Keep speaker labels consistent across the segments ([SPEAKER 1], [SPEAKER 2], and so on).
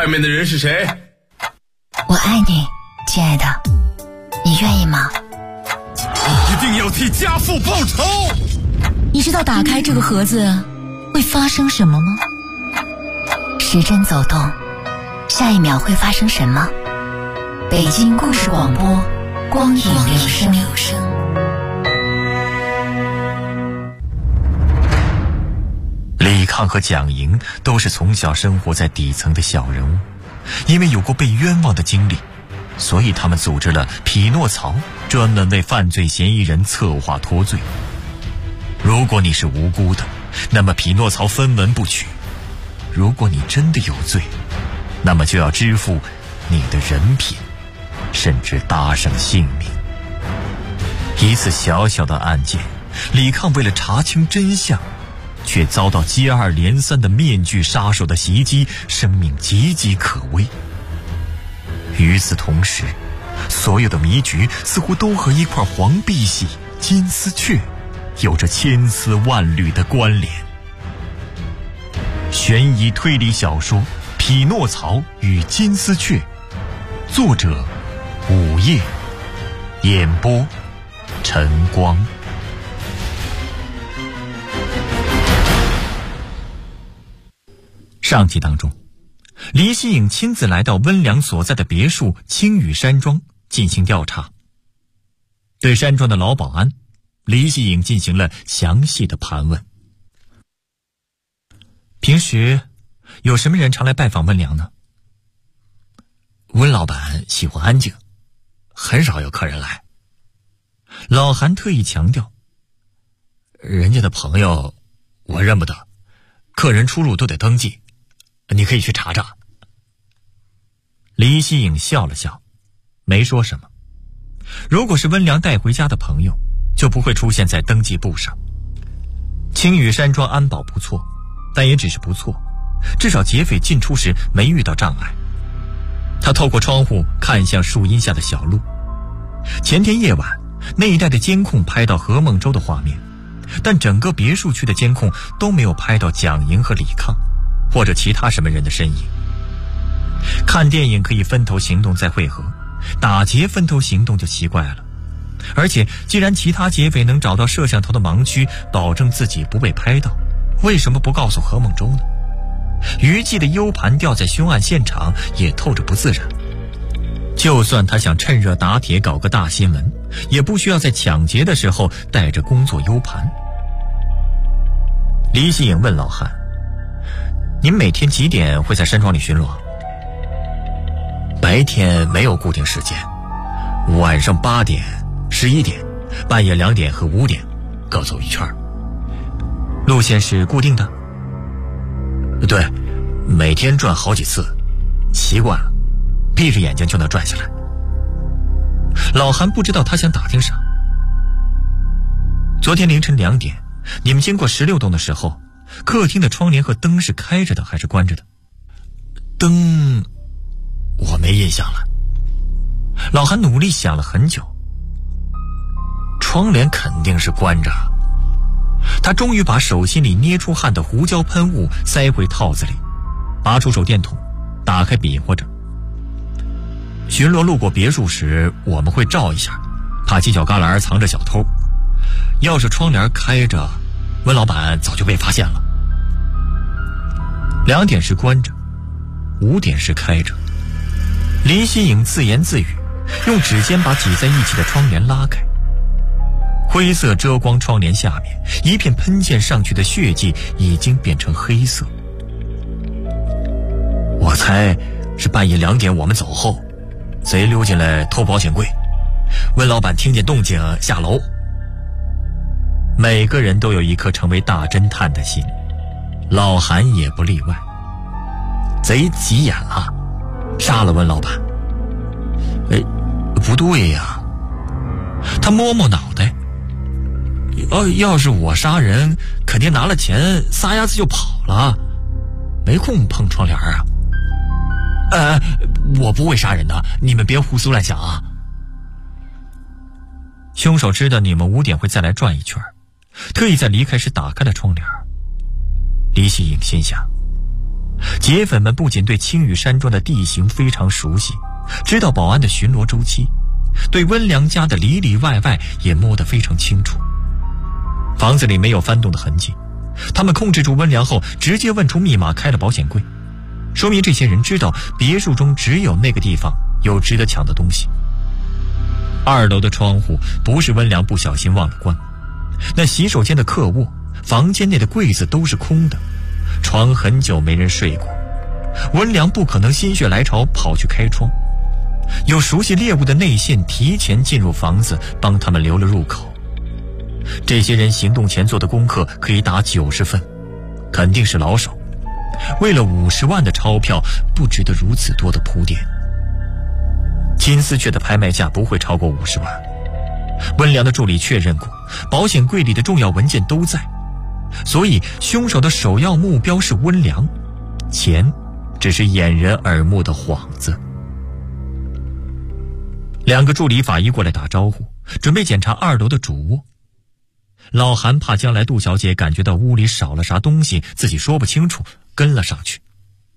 [SPEAKER 1] 外面的人是谁？
[SPEAKER 2] 我爱你，亲爱的，你愿意吗？
[SPEAKER 1] 你一定要替家父报仇！
[SPEAKER 2] 你知道打开这个盒子会发生什么吗？时针走动，下一秒会发生什么？北京故事广播，光影留声。
[SPEAKER 3] 李抗和蒋莹都是从小生活在底层的小人物，因为有过被冤枉的经历，所以他们组织了匹诺曹，专门为犯罪嫌疑人策划脱罪。如果你是无辜的，那么匹诺曹分文不取；如果你真的有罪，那么就要支付你的人品，甚至搭上性命。一次小小的案件，李抗为了查清真相，却遭到接二连三的面具杀手的袭击，生命岌岌可危。与此同时，所有的谜局似乎都和一块黄碧玺、金丝雀有着千丝万缕的关联。悬疑推理小说《匹诺曹与金丝雀》，作者午夜，演播晨光。上集当中，黎希颖亲自来到温良所在的别墅青羽山庄进行调查。对山庄的老保安，黎希颖进行了详细的盘问。平时有什么人常来拜访温良呢？温老板喜欢安静，很少有客人来。老韩特意强调，人家的朋友我认不得，客人出入都得登记，你可以去查查。黎希颖笑了笑，没说什么。如果是温良带回家的朋友，就不会出现在登记簿上。青羽山庄安保不错，但也只是不错，至少劫匪进出时没遇到障碍。他透过窗户看向树荫下的小路。前天夜晚那一带的监控拍到何梦舟的画面，但整个别墅区的监控都没有拍到蒋莹和李抗或者其他什么人的身影。看电影可以分头行动再汇合，打劫分头行动就奇怪了。而且既然其他劫匪能找到摄像头的盲区，保证自己不被拍到，为什么不告诉何梦舟呢？余悸的 U 盘掉在凶案现场也透着不自然。就算他想趁热打铁搞个大新闻，也不需要在抢劫的时候带着工作 U 盘。黎希颖问老汉，您每天几点会在山庄里巡逻？白天没有固定时间，晚上8点、11点、半夜2点和5点各走一圈。路线是固定的？对，每天转好几次，习惯了，闭着眼睛就能转下来。老韩不知道他想打听啥。昨天凌晨2点，你们经过16栋的时候，客厅的窗帘和灯是开着的还是关着的？灯我没印象了。老韩努力想了很久，窗帘肯定是关着。他终于把手心里捏出汗的胡椒喷雾塞回套子里，拔出手电筒，打开比划着。巡逻路过别墅时，我们会照一下，怕犄角旮旯藏着小偷。要是窗帘开着，温老板早就被发现了。2点是关着，5点是开着。黎希颖自言自语，用指尖把挤在一起的窗帘拉开。灰色遮光窗帘下面，一片喷溅上去的血迹已经变成黑色。我猜是半夜2点我们走后，贼溜进来偷保险柜，温老板听见动静下楼。每个人都有一颗成为大侦探的心，老韩也不例外。贼急眼了，杀了温老板。不对呀，他摸摸脑袋。要是我杀人，肯定拿了钱撒丫子就跑了，没空碰窗帘啊。我不会杀人的，你们别胡思乱想啊。凶手知道你们5点会再来转一圈，特意在离开时打开了窗帘。黎希颖心想， 劫匪们不仅对青屿山庄的地形非常熟悉，知道保安的巡逻周期，对温良家的里里外外也摸得非常清楚。房子里没有翻动的痕迹，他们控制住温良后，直接问出密码，开了保险柜，说明这些人知道别墅中只有那个地方有值得抢的东西。2楼的窗户不是温良不小心忘了关，那洗手间的客卧、房间内的柜子都是空的，床很久没人睡过，温良不可能心血来潮跑去开窗。有熟悉猎物的内线提前进入房子，帮他们留了入口。这些人行动前做的功课可以打90分，肯定是老手。为了50万的钞票，不值得如此多的铺垫。金丝雀的拍卖价不会超过50万。温良的助理确认过，保险柜里的重要文件都在，所以凶手的首要目标是温良，钱只是掩人耳目的幌子。2个助理法医过来打招呼，准备检查2楼的主卧。老韩怕将来杜小姐感觉到屋里少了啥东西，自己说不清楚，跟了上去。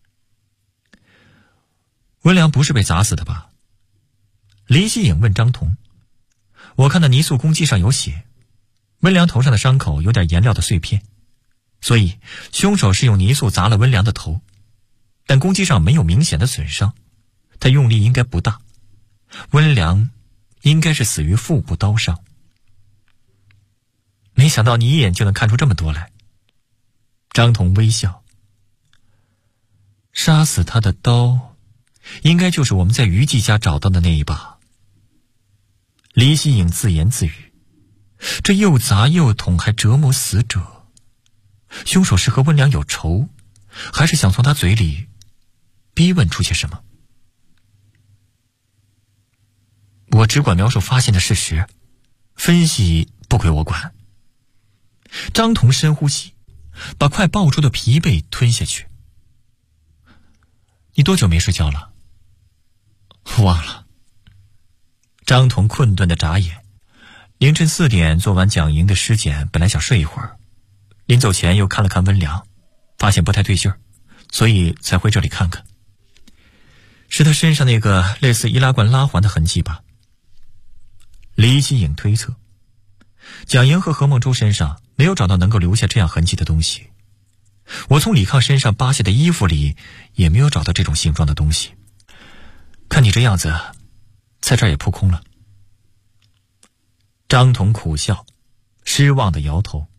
[SPEAKER 3] 温良不是被砸死的吧？黎希颖问张彤。我看到泥塑公鸡上有血，温良头上的伤口有点颜料的碎片，所以凶手是用泥塑砸了温良的头，但公鸡上没有明显的损伤，他用力应该不大。温良应该是死于腹部刀伤。没想到你一眼就能看出这么多来。张彤微笑。杀死他的刀应该就是我们在于记家找到的那一把。黎希颖自言自语，这又砸又捅还折磨死者，凶手是和温良有仇，还是想从他嘴里逼问出些什么？我只管描述发现的事实，分析不归我管。张彤深呼吸，把快爆出的疲惫吞下去。你多久没睡觉了？忘了。张彤困顿的眨眼。凌晨4点做完蒋莹的尸检，本来想睡一会儿，临走前又看了看温良，发现不太对劲儿，所以才回这里看看。是他身上那个类似易拉罐拉环的痕迹吧？黎希颖推测。蒋莹和何梦舟身上没有找到能够留下这样痕迹的东西，我从李抗身上扒下的衣服里也没有找到这种形状的东西。看你这样子，在这儿也扑空了。张彤苦笑，失望的摇头。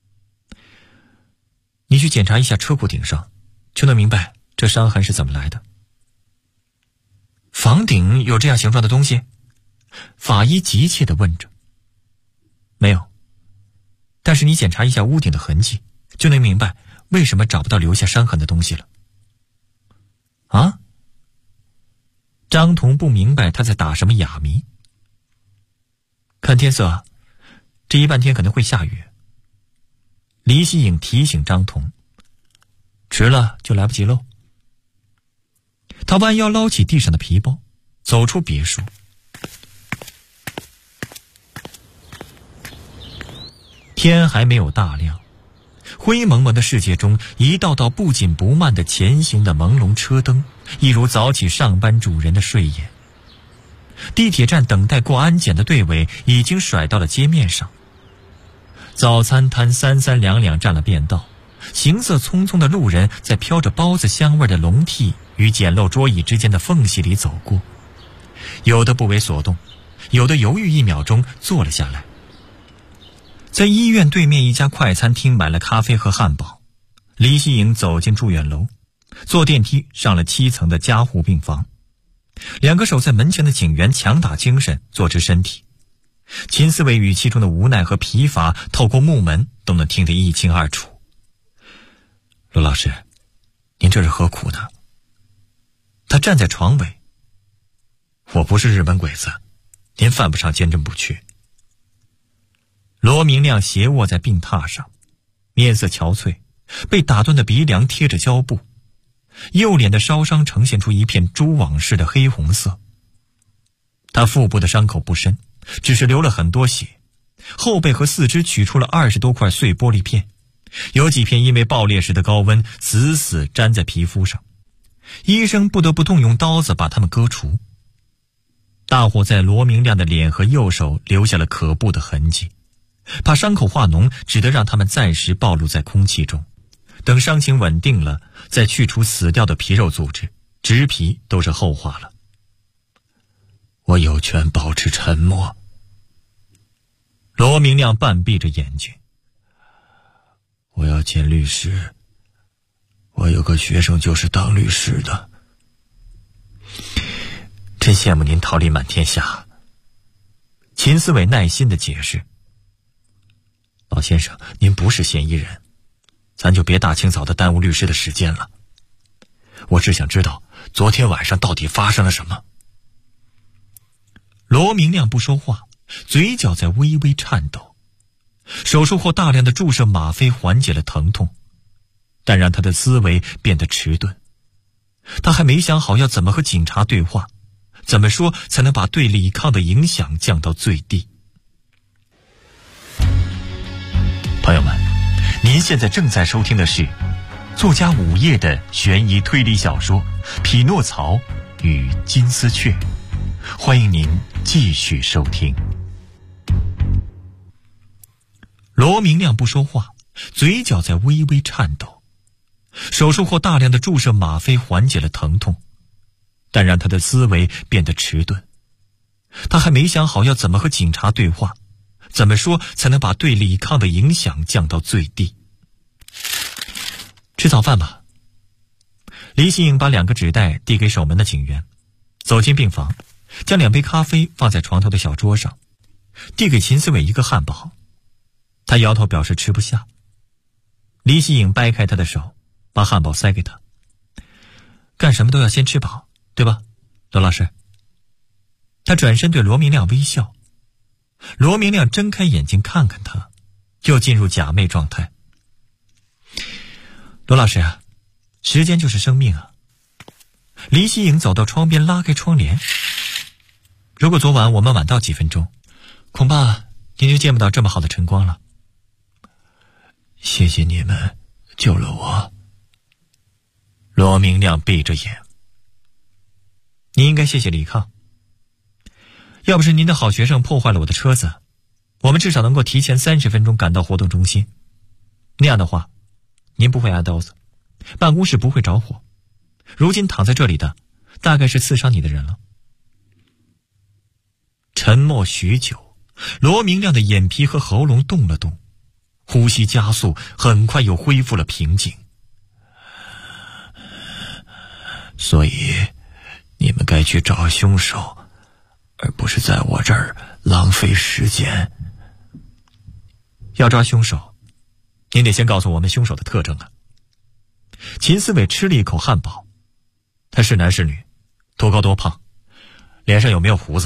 [SPEAKER 3] 你去检查一下车库顶上，就能明白这伤痕是怎么来的。房顶有这样形状的东西？法医急切地问着。没有，但是你检查一下屋顶的痕迹，就能明白为什么找不到留下伤痕的东西了。啊？张彤不明白他在打什么哑谜。看天色，这一半天可能会下雨。黎希颖提醒张彤，迟了就来不及喽。他弯腰捞起地上的皮包，走出别墅。天还没有大亮，灰蒙蒙的世界中，一道道不紧不慢的前行的朦胧车灯，一如早起上班主人的睡眼。地铁站等待过安检的队尾已经甩到了街面上。早餐摊三三两两占了便道，行色匆匆的路人在飘着包子香味的笼屉与简陋桌椅之间的缝隙里走过，有的不为所动，有的犹豫1秒钟坐了下来。在医院对面一家快餐厅买了咖啡和汉堡，黎希颖走进住院楼，坐电梯上了7层的加护病房。2个守在门前的警员强打精神，坐直身体。秦思维语气中的无奈和疲乏，透过木门都能听得一清二楚。陆老师，您这是何苦呢？他站在床尾。我不是日本鬼子，您犯不上坚贞不屈。罗明亮斜卧在病榻上，面色憔悴，被打断的鼻梁贴着胶布，右脸的烧伤呈现出一片蛛网似的黑红色。他腹部的伤口不深，只是流了很多血，后背和四肢取出了20多块碎玻璃片， 有几片因为爆裂时的高温死死粘在皮肤上，医生不得不动用刀子把它们割除。大火在罗明亮的脸和右手留下了可怖的痕迹，怕伤口化脓，只得让他们暂时暴露在空气中，等伤情稳定了，再去除死掉的皮肉组织，植皮都是后话了。我有权保持沉默。罗明亮半闭着眼睛。我要见律师，我有个学生就是当律师的。真羡慕您桃李满天下。秦思伟耐心地解释。老先生，您不是嫌疑人，咱就别大清早的耽误律师的时间了。我只想知道昨天晚上到底发生了什么。罗明亮不说话，嘴角在微微颤抖。手术后大量的注射吗啡缓解了疼痛，但让他的思维变得迟钝。他还没想好要怎么和警察对话，怎么说才能把对李抗的影响降到最低。朋友们，您现在正在收听的是作家午夜的悬疑推理小说《匹诺曹与金丝雀》，欢迎您继续收听。罗明亮不说话，嘴角在微微颤抖。手术后大量的注射吗啡缓解了疼痛，但让他的思维变得迟钝。他还没想好要怎么和警察对话，怎么说才能把对李抗的影响降到最低。吃早饭吧。李喜颖把2个纸袋递给守门的警员，走进病房，将2杯咖啡放在床头的小桌上，递给秦思伟1个汉堡。他摇头表示吃不下。李喜颖掰开他的手，把汉堡塞给他。干什么都要先吃饱，对吧，罗老师？他转身对罗明亮微笑。罗明亮睁开眼睛看看他，又进入假寐状态。罗老师啊，时间就是生命啊。李喜颖走到窗边，拉开窗帘。如果昨晚我们晚到几分钟，恐怕您就见不到这么好的晨光了。谢谢你们救了我。罗明亮闭着眼。你应该谢谢李抗。要不是您的好学生破坏了我的车子，我们至少能够提前30分钟赶到活动中心。那样的话，您不会挨刀子，办公室不会着火。如今躺在这里的，大概是刺伤你的人了。沉默许久，罗明亮的眼皮和喉咙动了动，呼吸加速，很快又恢复了平静。所以，你们该去找凶手，而不是在我这儿浪费时间。要抓凶手，您得先告诉我们凶手的特征啊。秦思伟吃了一口汉堡，他是男是女，多高多胖，脸上有没有胡子？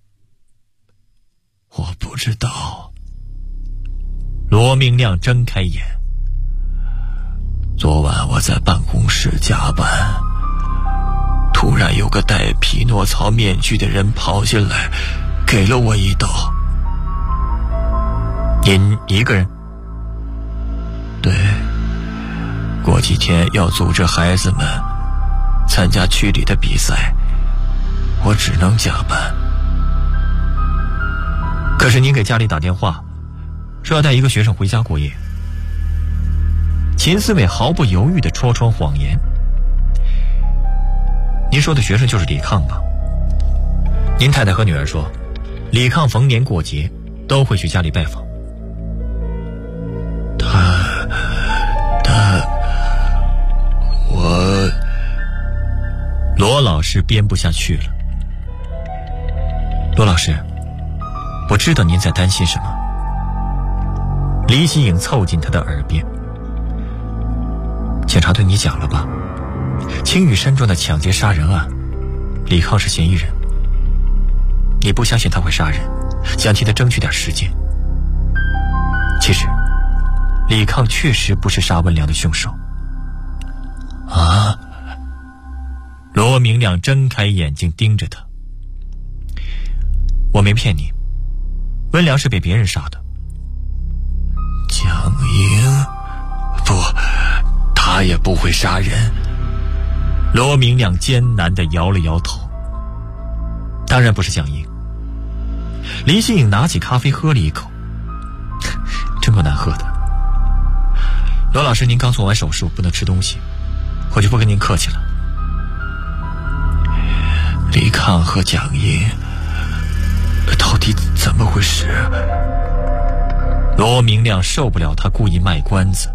[SPEAKER 3] 我不知道。罗明亮睁开眼。昨晚我在办公室加班，突然有个戴匹诺曹面具的人跑进来，给了我一刀。您一个人？对，过几天要组织孩子们参加区里的比赛，我只能加班。可是您给家里打电话说要带一个学生回家过夜。秦思伟毫不犹豫地戳穿谎言。您说的学生就是李抗吧？您太太和女儿说，李抗逢年过节都会去家里拜访。罗老师编不下去了。罗老师，我知道您在担心什么。李喜颖凑近他的耳边。警察对你讲了吧？青玉山庄的抢劫杀人案，李抗是嫌疑人。你不相信他会杀人，想替他争取点时间。其实，李抗确实不是杀文良的凶手。啊！罗明亮睁开眼睛盯着他。我没骗你，文良是被别人杀的。蒋莹， 不，他也不会杀人。罗明亮艰难地摇了摇头。当然不是蒋莹。黎新颖拿起咖啡喝了一口，真够难喝的。罗老师，您刚做完手术，不能吃东西，我就不跟您客气了。李抗和蒋莹到底怎么回事？罗明亮受不了他故意卖关子。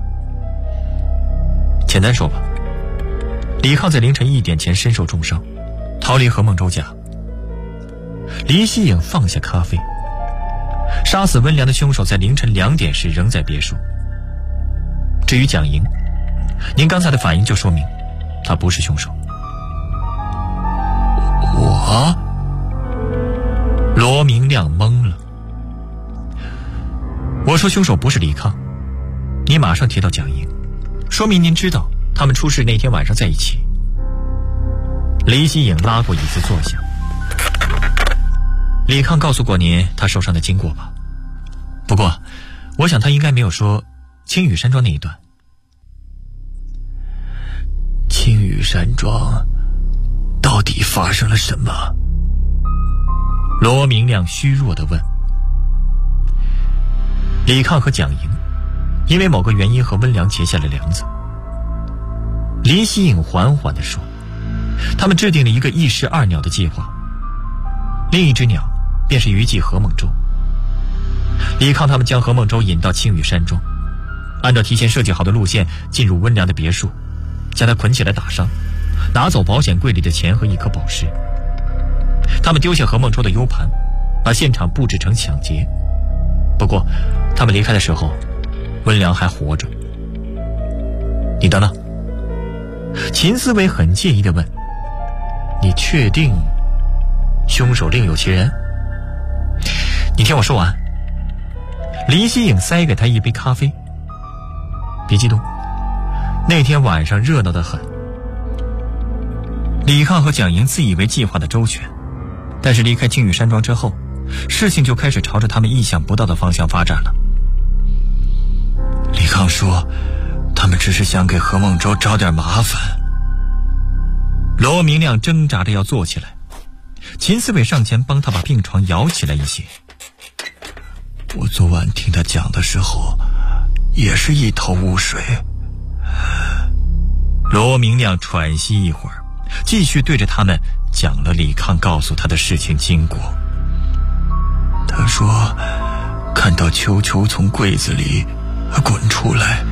[SPEAKER 3] 简单说吧，李抗在凌晨1点前身受重伤，逃离何孟洲家。黎希颖放下咖啡，杀死温良的凶手在凌晨2点时仍在别墅。至于蒋莹，您刚才的反应就说明他不是凶手。我？罗明亮懵了。我说凶手不是李抗，你马上提到蒋莹，说明您知道他们出事那天晚上在一起。黎希颖拉过椅子坐下。李抗告诉过您他受伤的经过吧？不过我想他应该没有说青羽山庄那一段。青羽山庄到底发生了什么？罗明亮虚弱地问。李抗和蒋莹因为某个原因和温良结下了梁子。黎希颖缓缓地说，他们制定了一个一石二鸟的计划，另一只鸟便是余迹何孟洲。李抗他们将何孟洲引到青羽山庄，按照提前设计好的路线进入温良的别墅，将他捆起来打伤，拿走保险柜里的钱和一颗宝石。他们丢下何孟洲的 U 盘，把现场布置成抢劫。不过他们离开的时候，温良还活着。你等等。秦思维很介意地问，你确定凶手另有其人？你听我说完。黎希颖塞给他一杯咖啡。别激动，那天晚上热闹得很。李抗和蒋莹自以为计划的周全，但是离开青羽山庄之后，事情就开始朝着他们意想不到的方向发展了。李抗说他们只是想给何孟洲找点麻烦。罗明亮挣扎着要坐起来，秦思伟上前帮他把病床摇起来一些。我昨晚听他讲的时候也是一头雾水。罗明亮喘息一会儿，继续对着他们讲了李抗告诉他的事情经过。他说看到秋秋从柜子里滚出来。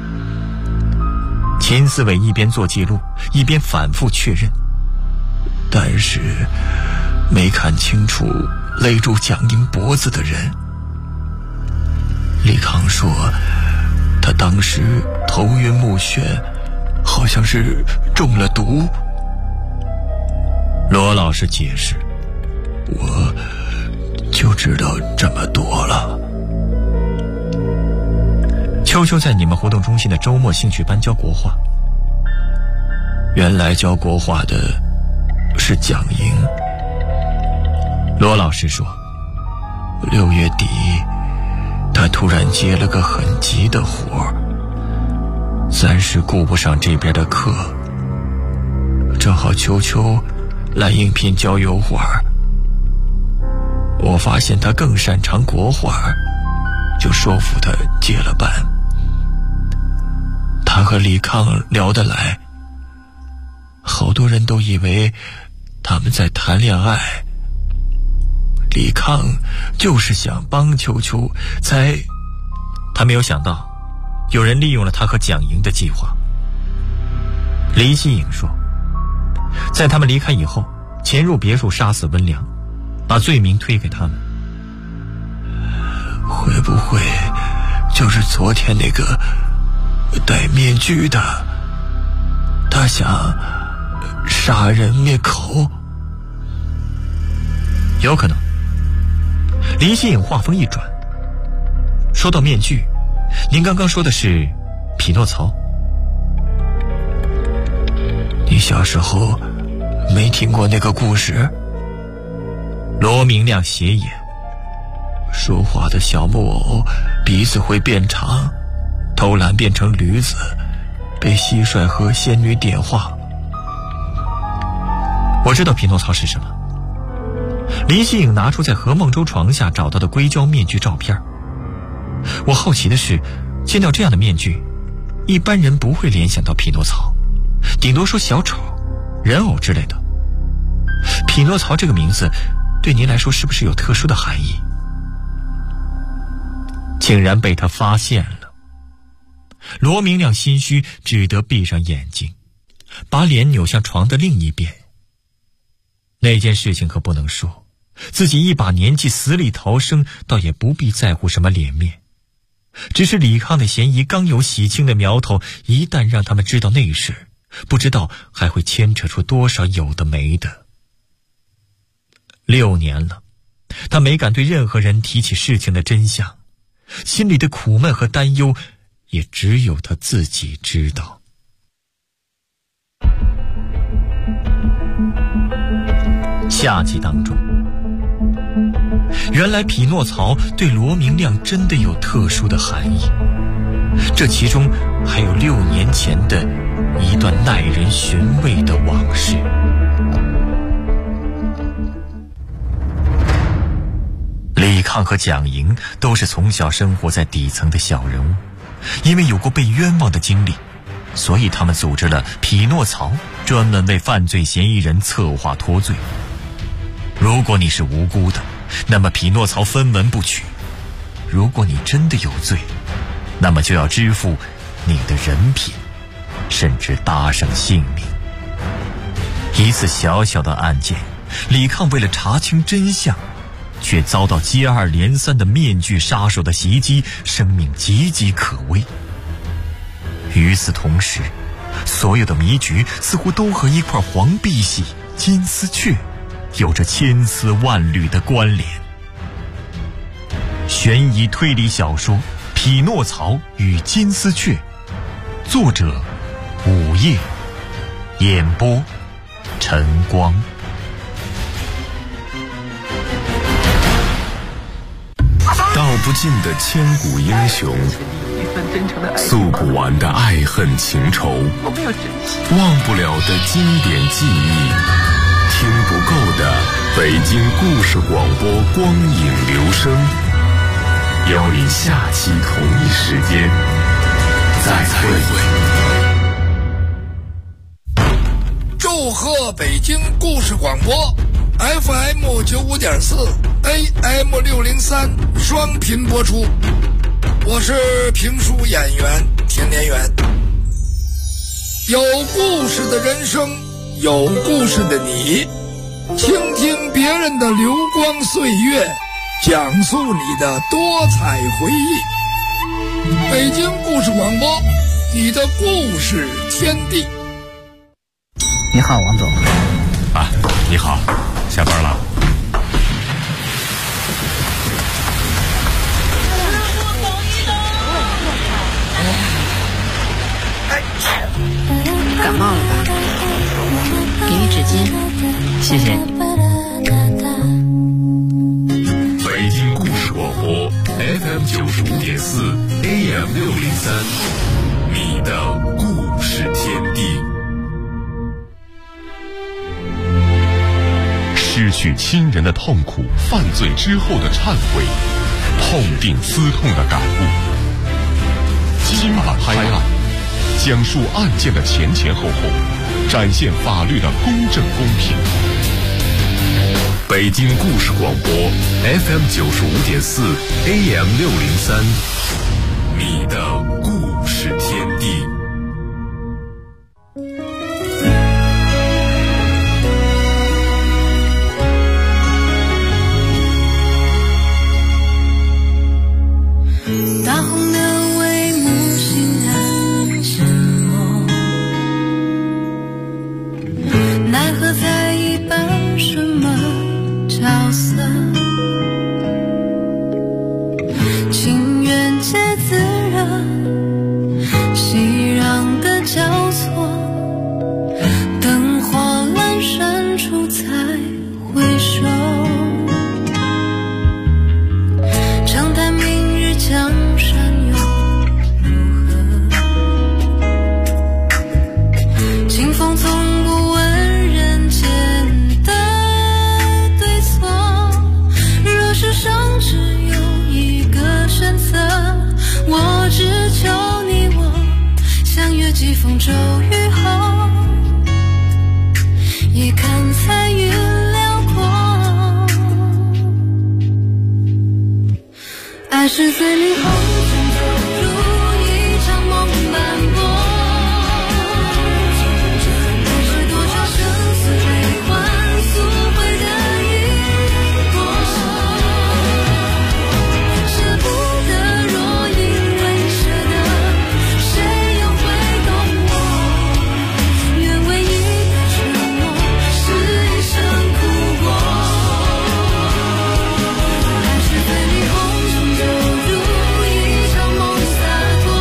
[SPEAKER 3] 秦思伟一边做记录一边反复确认，但是没看清楚勒住蒋莹脖子的人。李抗说他当时头晕目眩，好像是中了毒。罗老师解释，我就知道这么多了。秋秋在你们活动中心的周末兴趣班教国画，原来教国画的是蒋莹。罗老师说6月底他突然接了个很急的活，暂时顾不上这边的课，正好秋秋来应聘教油画，我发现他更擅长国画，就说服他接了班。他和李抗聊得来，好多人都以为他们在谈恋爱。李抗就是想帮秋秋才……他没有想到有人利用了他和蒋莹的计划。黎希颖说，在他们离开以后，潜入别墅杀死温良，把罪名推给他们。会不会就是昨天那个戴面具的，他想杀人灭口？有可能。黎希颖话锋一转，说到面具，您刚刚说的是匹诺曹。你小时候没听过那个故事？罗明亮斜眼，说话的小木偶鼻子会变长， 偷懒变成驴子，被蟋蟀和仙女点化。我知道匹诺曹是什么。林希颖拿出在何梦舟床下找到的硅胶面具照片。我好奇的是，见到这样的面具，一般人不会联想到匹诺曹，顶多说小丑、人偶之类的。匹诺曹这个名字对您来说是不是有特殊的含义？竟然被他发现了。罗明亮心虚，只得闭上眼睛，把脸扭向床的另一边。那件事情可不能说，自己一把年纪死里逃生，倒也不必在乎什么脸面。只是李康的嫌疑刚有洗清的苗头，一旦让他们知道那事，不知道还会牵扯出多少有的没的。6年了，他没敢对任何人提起事情的真相，心里的苦闷和担忧也只有他自己知道。下集当中，原来匹诺曹对罗明亮真的有特殊的含义，这其中还有6年前的一段耐人寻味的往事。李抗和蒋莹都是从小生活在底层的小人物，因为有过被冤枉的经历，所以他们组织了匹诺曹，专门为犯罪嫌疑人策划脱罪。如果你是无辜的，那么匹诺曹分文不取；如果你真的有罪，那么就要支付你的人品，甚至搭上性命。一次小小的案件，李抗为了查清真相，却遭到接二连三的面具杀手的袭击，生命岌岌可危。与此同时，所有的迷局似乎都和一块黄碧玺、金丝雀有着千丝万缕的关联。悬疑推理小说《匹诺曹与金丝雀》，作者午夜，演播晨光。
[SPEAKER 1] 道不尽的千古英雄，诉不完的爱恨情仇，忘不了的经典记忆，听不够的北京故事广播光影留声，邀你下期同一时间再会。
[SPEAKER 4] 祝贺北京故事广播 FM 95.4 AM 603双频播出，我是评书演员田连元。有故事的人生，有故事的你，倾听别人的流光岁月，讲述你的多彩回忆。北京故事广播，你的故事天地。
[SPEAKER 5] 你好，王总。
[SPEAKER 1] 啊，你好，下班了。
[SPEAKER 6] 感冒了吧？给你纸巾。
[SPEAKER 5] 谢谢你。
[SPEAKER 1] 北京故事广播 FM 95.4 AM 603，你的故事天地。失去亲人的痛苦，犯罪之后的忏悔，痛定思痛的感悟。今晚拍案，讲述案件的前前后后，展现法律的公正公平。北京故事广播 FM 95.4 AM 603，你的故事天地。
[SPEAKER 7] 大红的帷幕醒来沉默，奈何在一半什么角色，情缘皆自热， 还是随你红尘走入一场梦斑驳，还是多少生死悲欢赎回的因果，舍不得若因为舍得，谁又会懂我？愿为一个承诺，是一生苦过。还是随你红尘走入一场梦洒脱，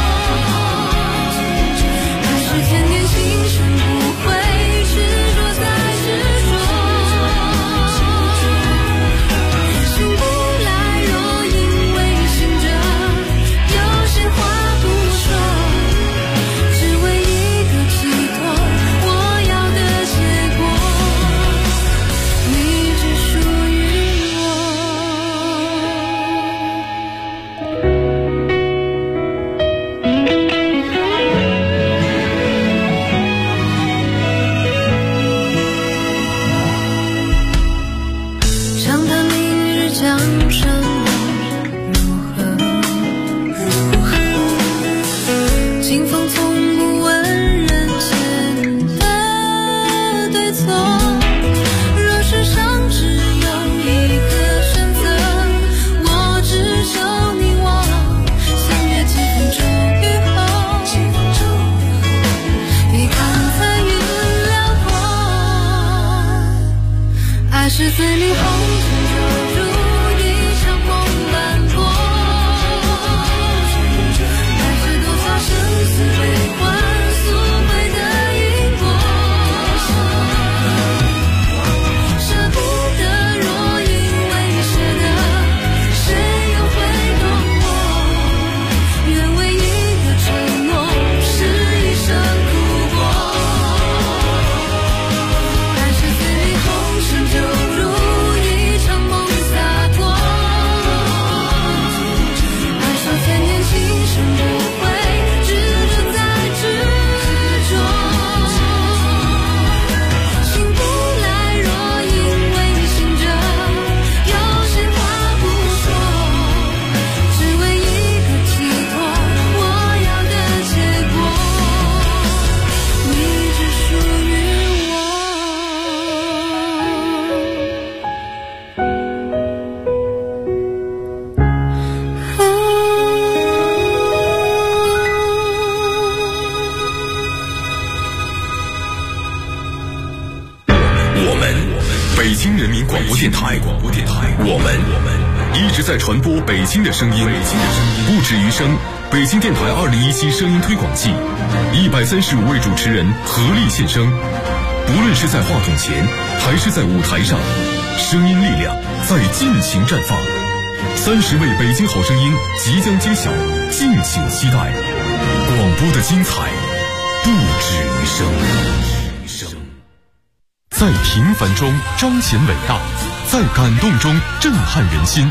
[SPEAKER 7] 还是千年情深不悔，执着再执着。醒不来，若因为醒着，有些话不说，只为一个寄托，我要的结果，你只属于我。长叹明日江山如何？清风从不问人间的对错。若世上只有一个选择，我只求你我相约几分钟雨后，别看彩云辽阔，爱是随你红尘走入一场梦斑驳，还是多少生死悲欢赎回的因果，舍不得若因为舍得，谁又会懂我？愿为一个承诺，是一生苦过。还是随你红尘走入一场梦洒脱，爱说千年情深不悔，执着再执着。醒不来，若因为醒着，有些话不说，只为一个寄托，我要的结果，你只属于
[SPEAKER 1] 我们北京人民广播电台，我们一直在传播北京的声音，不止于声。北京电台2017声音推广季，135位主持人合力献声，不论是在话筒前还是在舞台上，声音力量在尽情绽放。30位北京好声音即将揭晓，敬请期待。广播的精彩不止于声。在平凡中彰显伟大，在感动中震撼人心。